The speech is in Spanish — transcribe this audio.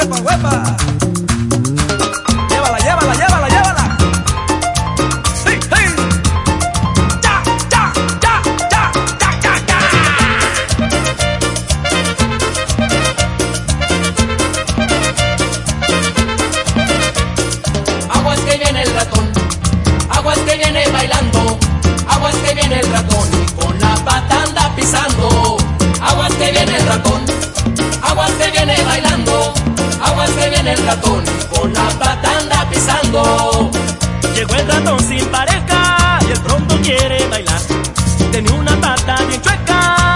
huepa, huepa. Llévala, llévala, llévala, llévala. Sí, sí. Ya, ya, ya, ya, ya, ya, ya. Aguas que viene el ratón, aguas que viene bailando, aguas que viene el ratón y con la pata anda pisando. Aguas que viene el ratón, aguas que viene bailando, aguas que viene el ratón y con la pata anda pisando. Llegó el ratón sin pareja y él pronto quiere bailar. Tenía una pata bien chueca